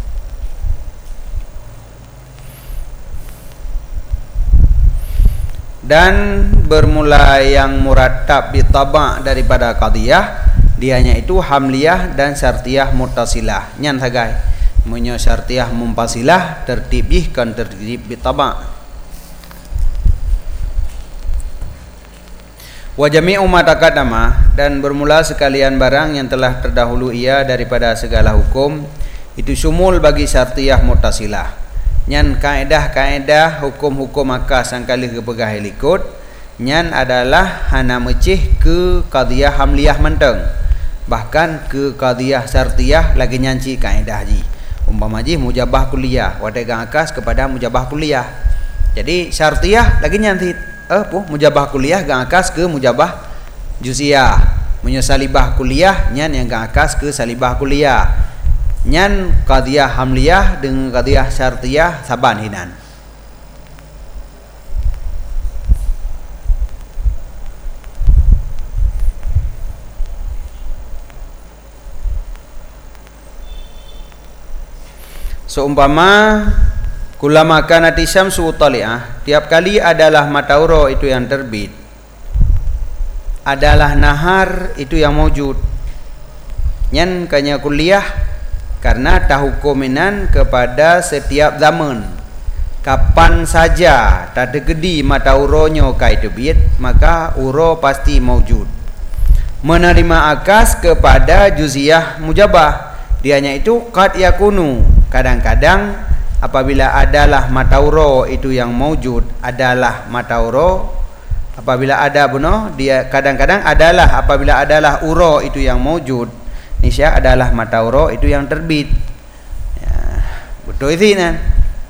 Dan bermula yang murattab bitaba' daripada qadiyah, dianya itu hamliyah dan syartiyah muttasilah. Nyan sagai menyo syartiyah mumpasilah tertib ih kan tertib bitaba'. Wa jami'u ma taqaddama, dan bermula sekalian barang yang telah terdahulu ia daripada segala hukum, itu sumul bagi syartiyah muttasilah. Nyan kaedah-kaedah hukum-hukum akas sangkali kepegah helikut, nyan adalah hana mecih ke qadiyah hamliyah menteng, bahkan ke qadiyah syartiyah lagi nyanci kaedah ji. Umpama ji mujabah kuliah, wadegang akas kepada mujabah kuliah. Jadi syartiyah lagi nyanti mujabah kuliah gang akas ke mujabah juz'iyah. Salibah kuliah nyan yang gang akas ke salibah kuliah. Nyan qadhiyah hamliyah dengan qadhiyah syartiyah saban hinan. Seumpama kulama kanati syamsu tali'ah, tiap kali adalah matahari itu yang terbit, adalah nahar itu yang mawjud. Nyan kanya kuliah karena tahukuminan kepada setiap zaman. Kapan saja tak gedi matahari kai terbit, maka uro pasti mawjud. Menerima akas kepada juz'iyah mujabah, dianya itu qad yakunu, kadang-kadang apabila adalah matahari itu yang mawjud, adalah matahari apabila ada dia kadang-kadang adalah apabila adalah uro itu yang mawjud, nisya adalah matahari itu yang terbit ya, betul itu kan.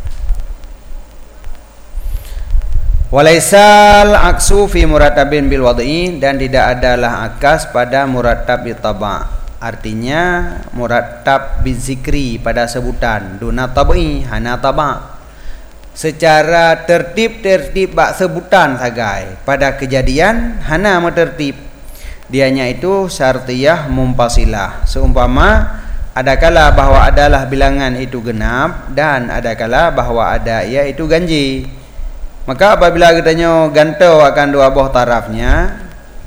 Walaisal aksu fi muratabin bil wad'i, dan tidak adalah akas pada muratab bi taba'. Artinya murattab bizikri pada sebutan, duna tabai hana taba, secara tertib bak sebutan sagai, pada kejadian hana tertib, dianya itu syartiyah mumpasilah. Seumpama adakala bahwa adalah bilangan itu genap dan adakala bahwa ada ia itu ganji, maka apabila kitanya gantau akan dua buah tarafnya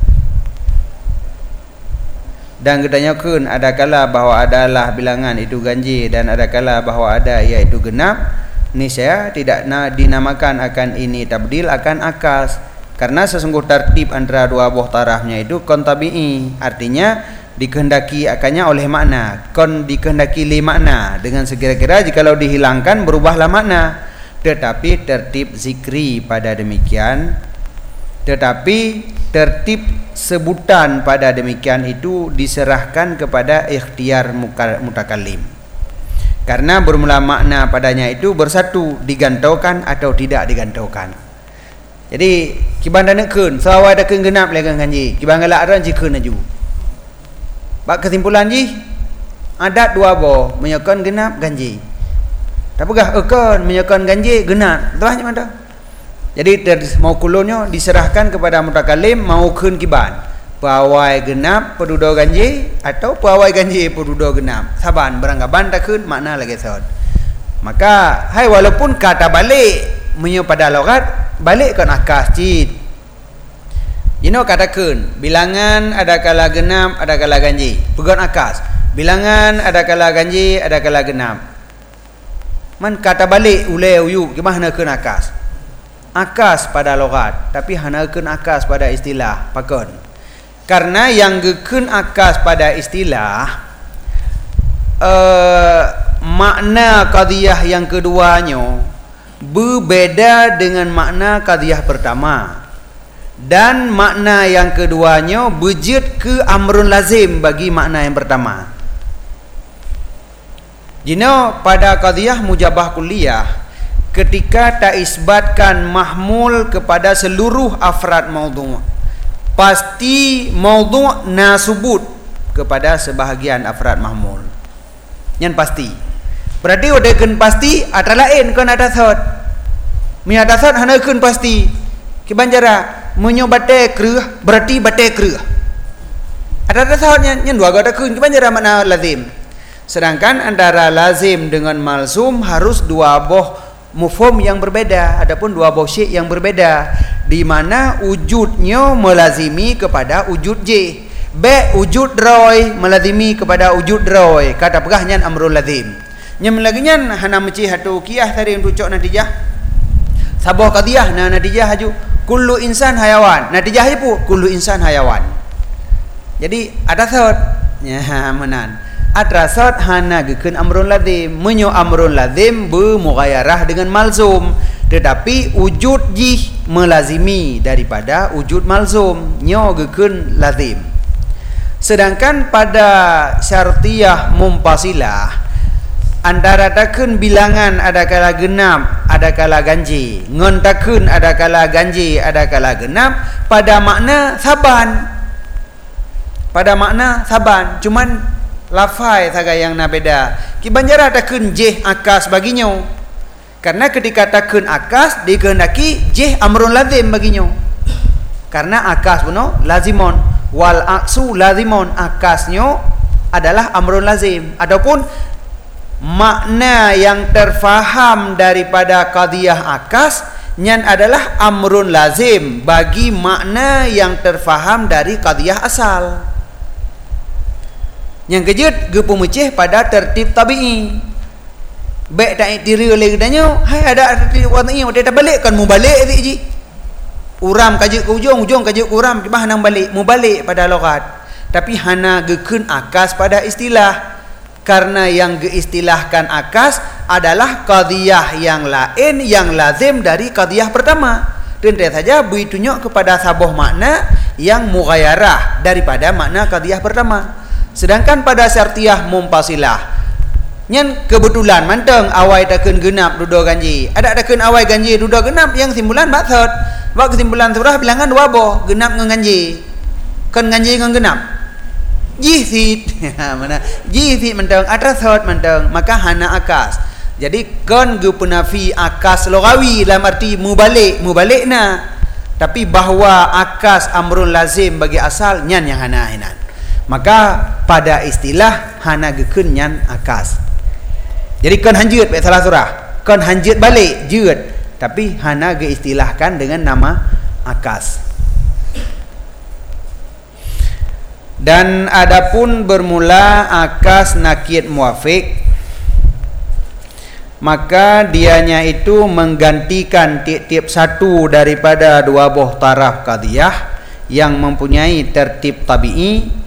dan gedanya kun adakala bahwa adalah bilangan itu ganji dan adakala bahwa ada iaitu genap, niscaya tidak dinamakan akan ini tabdil akan akas, karena sesungguh tertib antara dua buah tarafnya itu kon tabi'i, artinya dikehendaki akannya oleh makna, kon dikehendaki li makna, dengan sekira-kira jikalau dihilangkan berubahlah makna, tetapi tertib zikri pada demikian, tetapi tertib sebutan pada demikian itu diserahkan kepada ikhtiar mutakallim, karena bermula makna padanya itu bersatu, digantaukan atau tidak digantaukan. Jadi kibanda nekun sawa ada keun genap legang kanji, kibanda laran jikeun aju. Bak kesimpulan ji ada dua boh menyokon genap ganji, tapugah ekon menyokon ganji genap tuahnya mana. Jadi mau kulonyo diserahkan kepada mutakallim mau keun kiban, pawai genap pedudo ganji atau pawai ganji pedudo genap, saban beranggapan tak keun makna lagi sod. Maka hai walaupun kata balik menyo pada logat balik kan akas cid, kata keun bilangan ada kala genap ada kala ganji, pegon akas bilangan ada kala ganji ada kala genap, man kata balik ule uyu gimana keun akas pada logat, tapi hanakeun akas pada istilah pakon. Karena yang gekeun akas pada istilah makna qadhiyah yang keduanya berbeda dengan makna qadhiyah pertama, dan makna yang keduanya bejit ke amrun lazim bagi makna yang pertama. Jino pada qadhiyah mujabah kuliah, ketika tak isbatkan mahmul kepada seluruh afrad maudhu', pasti maudhu' nasubut kepada sebahagian afrad mahmul. Yang pasti. Berarti odekeun pasti ada lain kan ada thot. Mi ada thot hanakeun pasti. Kibanjara menyo bate kreuh berarti bate kreuh. Ada thot yang dua gada keun kibanjara makna lazim. Sedangkan antara lazim dengan malzum harus dua boh mufhum yang berbeda, adapun dua bosyik yang berbeda, di mana wujudnya melazimi kepada wujud j, be wujud roy melazimi kepada wujud roy, kata pegahnya amrul lazim. Nyem laginya hana meci hatu kiyah tadi untuk cok natijah sabah qadhiyah na natijah haju kullu insan hayawan, natijah ipu kullu insan hayawan. Jadi ada thot nya menan atrasat hana gekeun amrun lazim, menyo amrun lazim bermughayarah dengan malzum, tetapi wujud jih melazimi daripada wujud malzum, nyo gekeun lazim. Sedangkan pada syartiyah mumpasilah, antara takun bilangan ada kala genap ada kala ganji, ngon takun ada kala ganji, ada kala genap, pada makna saban. Pada makna saban, cuman lafai saja yang na beda. Ki banjara takun jih akas baginya. Karena ketika takun akas dikehendaki jih amrun lazim baginya. Karena akas puno lazimon, wal aksu lazimon, akasnya adalah amrun lazim. Adapun makna yang terfaham daripada qadiyah akas nyan adalah amrun lazim bagi makna yang terfaham dari qadiyah asal. Yang kejut gepu meceh pada tertib tabi'i. Baik tak diri oleh kedanya, hai ada tertib tabi'i, dia balik kan mu balik tu ji. Uram kajut ke ujung kajut ke uram, bah nang balik, mu balik pada lughat. Tapi hana gekeun akas pada istilah. Karena yang geistilahkan akas adalah qadiyah yang lain yang lazim dari qadiyah pertama. Tentu saja beri tunjuk kepada sabuh makna yang mughayarah daripada makna qadiyah pertama. Sedangkan pada syartiyah mumpasilah nyan kebetulan manteng awai takun genap duda ganji. Ada takun awai ganji duda genap yang simpulan maksud. Wak kesimpulan surah bilangan dua boh genap ngan ganji. Kan ganji ngan genap. Jihid. Mana? Jihid manteng atrasot manteng maka hana akas. Jadi kan ge penafi akas lugawi dalam arti mubalik na. Tapi bahwa akas amrun lazim bagi asal nyan yang hana hinan. Maka pada istilah hana gekeun nyan akas. Jadi kan hanjut baik salah surah. Kan hanjut balik jeut, tapi hana geistilahkan dengan nama akas. Dan adapun bermula akas nakid muafiq, maka dianya itu menggantikan tiap-tiap satu daripada dua buah taraf qadiyah yang mempunyai tertib tabi'i.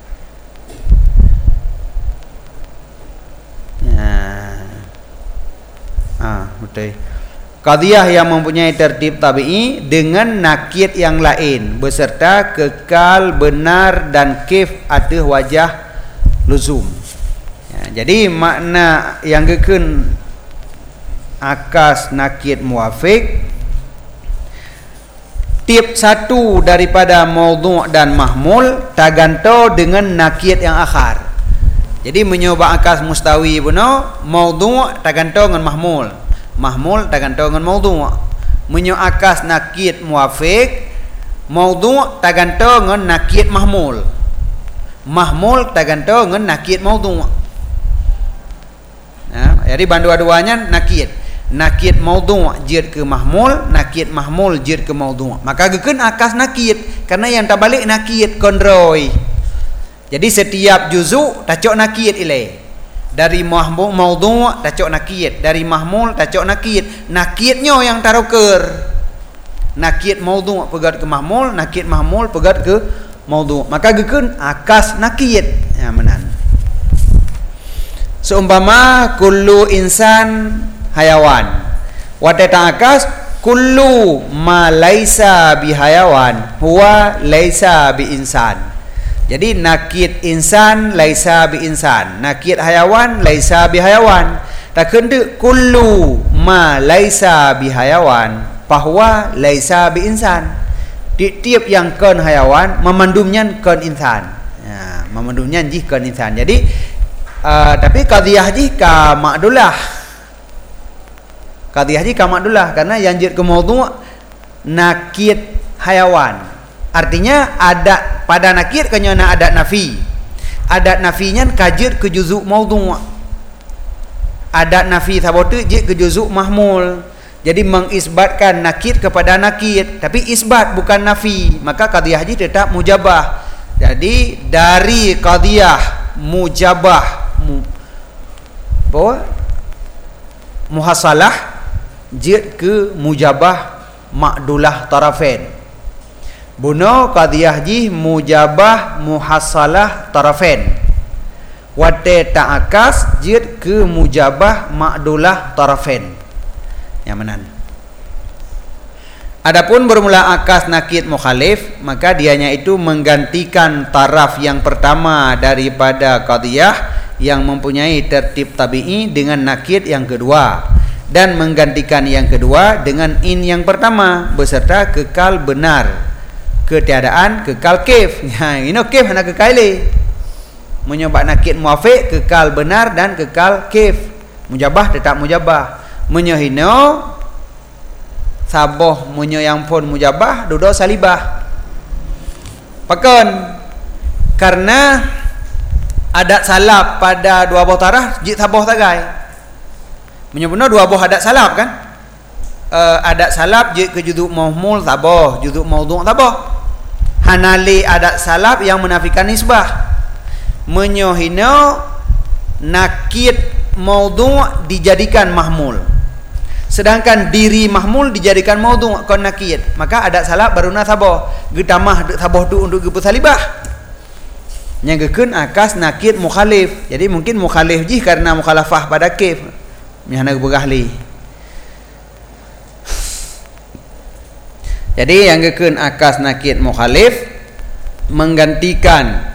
Betul. Qadiyah yang mempunyai tertib tabi'i dengan nakid yang lain beserta kekal, benar dan kif atau wajah luzum. Jadi makna yang gekeun akas nakid muafiq, tiap satu daripada maudhu' dan mahmul taganto dengan nakid yang akhar. Jadi menyoba akas mustawi puno maudhu' taganto dengan mahmul. Mahmul taganto dengan maudhu'. Menyo akas nakid muafiq, maudhu' taganto dengan nakid mahmul. Mahmul taganto dengan nakid maudhu'. Jadi bandua-duanya nakid. Nakid maudhu' jid ke mahmul, nakid mahmul jid ke maudhu'. Maka gekeun akas nakid karena yang tabalik nakid kondroi. Jadi setiap juzuk tacok nakid ilai. Dari maudhu' tacok nakid, dari mahmul tacok nakid. Nakidnya yang taruker. Nakid maudhu' pegat ke mahmul, nakid mahmul pegat ke maudhu'. Maka gekeun akas nakid. Ya menan. Seumpama kullu insan hayawan. Wadata akas kullu ma laisa bihayawan huwa laisa bi insan. Jadi nakid insan laisa bi insan, nakid hayawan laisa bi hayawan. Tak kena kullu ma laisa bi hayawan bahwa laisa bi insan. Tiap yang kan hayawan memandumnya kan insan. Ya, memandumnya jih kan insan. Jadi tapi qadiyah jih ka makdulah. Qadiyah jih ka makdulah karena yang jid ke maudhu' nakid hayawan. Artinya ada pada nakid kena ada nafi. Adat nafinya kajir ke juzuk maudhu'. Adat nafi sabotu jid ke juzuk mahmul. Jadi mengisbatkan nakid kepada nakid, tapi isbat bukan nafi. Maka qadiyah ji tetap mujabah. Jadi dari qadiyah mujabah muhasalah jid ke mujabah ma'dulah tarafain. Buno qadiyah ji mujabah muhasalah tarafain. Wate ta'akas jid ke mujabah ma'dulah tarafain. Yang menan. Adapun bermula akas nakid mukhalif, maka dianya itu menggantikan taraf yang pertama daripada qadiyah yang mempunyai tertib tabi'i dengan nakid yang kedua. dan menggantikan yang kedua dengan in yang pertama beserta kekal benar, ketiadaan kekal kif. Ini kif hana kekal le. Menyebab nakid muafiq kekal benar dan kekal kif. Mujabah tetap mujabah. Menyahino saboh munyo yang pun mujabah duduk salibah. Pakon karena adat salap pada dua buah tarah jik saboh tagai. Menyebutnya dua buah adat salap kan? Adat salap jik ke juzuk mahmul saboh, juzuk maudhu' saboh. Hanali adat salap yang menafikan nisbah. Menyohino nakid maudhu' dijadikan mahmul. Sedangkan diri mahmul dijadikan maudhu' kon nakid. Maka adat salap baruna saboh. Getamah saboh tu untuk gepu salibah. Yang gekeun akas nakid mukhalif. Jadi mungkin mukhalif jih karena mukhalafah pada kif. Mihana berahli. Jadi yang gekeun akas nakid mukhalif menggantikan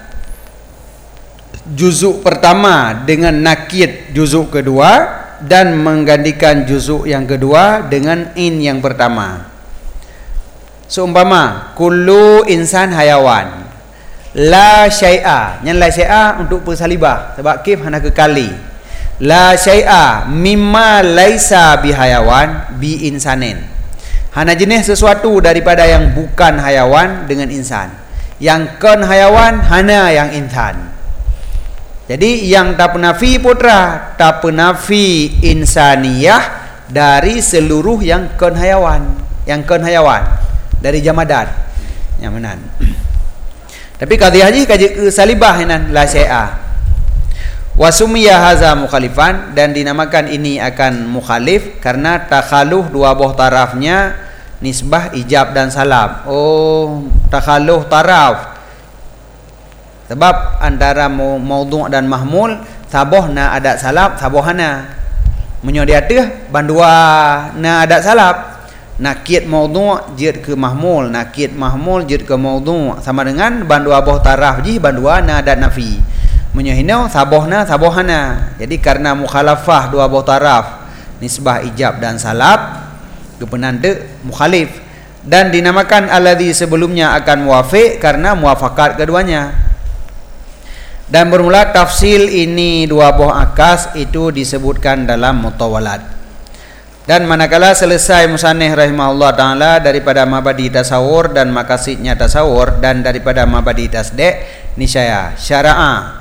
juzuk pertama dengan nakid juzuk kedua dan menggantikan juzuk yang kedua dengan in yang pertama. Seumpama kullu insan hayawan la syai'a, yang la syai'a untuk persalibah sebab kif hana kekali. La syai'a mimma laisa bihayawan bi insanin. Hana jenis sesuatu daripada yang bukan hayawan dengan insan. Yang kon hayawan hana yang insan. Jadi yang tak penafi putra, tak penafi insaniyah dari seluruh yang kon hayawan. Yang kon hayawan dari jamadat. Yang menan. Tapi qadhiyah haji kaji salibah inan la syai'a. Wasumiya haza mukhalifan, dan dinamakan ini akan mukhalif karena takhaluh dua buah tarafnya nisbah ijab dan salab. Oh, takhaluh taraf. Sebab antara maudhu' dan mahmul saboh na adat salab sabohana. Menyo dia teh bandua na adat salab. Nakid maudhu' jid ke mahmul, nakid mahmul jid ke maudhu', sama dengan bandua buah taraf jih bandua na adat nafi. Menyahino sabohna sabohana. Jadi karena mukhalafah dua buah taraf nisbah ijab dan salab kepenande mukhalif, dan dinamakan alladhi sebelumnya akan muwafiq karena muwafakat keduanya. Dan bermula tafsil ini dua buah akas itu disebutkan dalam mutawalat. Dan manakala selesai musannif rahimahullah ta'ala daripada mabadi tasawur dan makasidnya tasawur dan daripada mabadi tasdek niscaya syara'a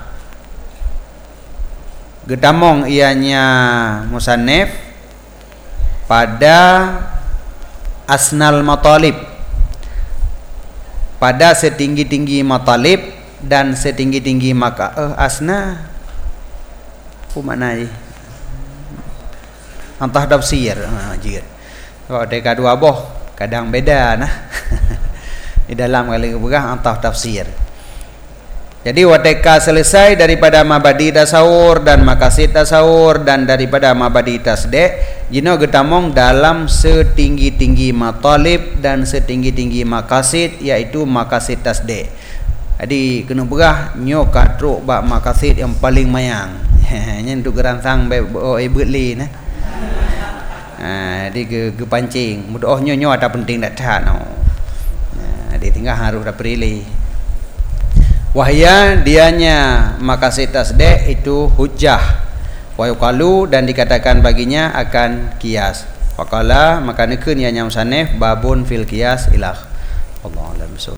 gedamong ianya musannif pada asnal matalib, pada setinggi-tinggi matalib dan setinggi-tinggi maka asna apa makna ni antah tafsir jir kalau ada dua boh kadang beda nah di dalam kali berah antah tafsir. Jadi wateka selesai daripada mabadi tasawur dan makasid tasawur dan daripada mabadi tasdek, jino getamong dalam setinggi-tinggi matalib dan setinggi-tinggi makasid, yaitu makasid tasdek. Jadi kena berah nyo katruk bak makasid yang paling mayang. Nya untuk geransang berli nah. Jadi ke pancing. Mudah nyo ada penting dak tak no. Dia tinggal harus dah pilih. Wahya dianya makasid tasdek itu hujjah wa yuqalu, dan dikatakan baginya akan kias. Faqala maka nekeun ianya musannif babun fil qiyas ilah. Allahu a'lam.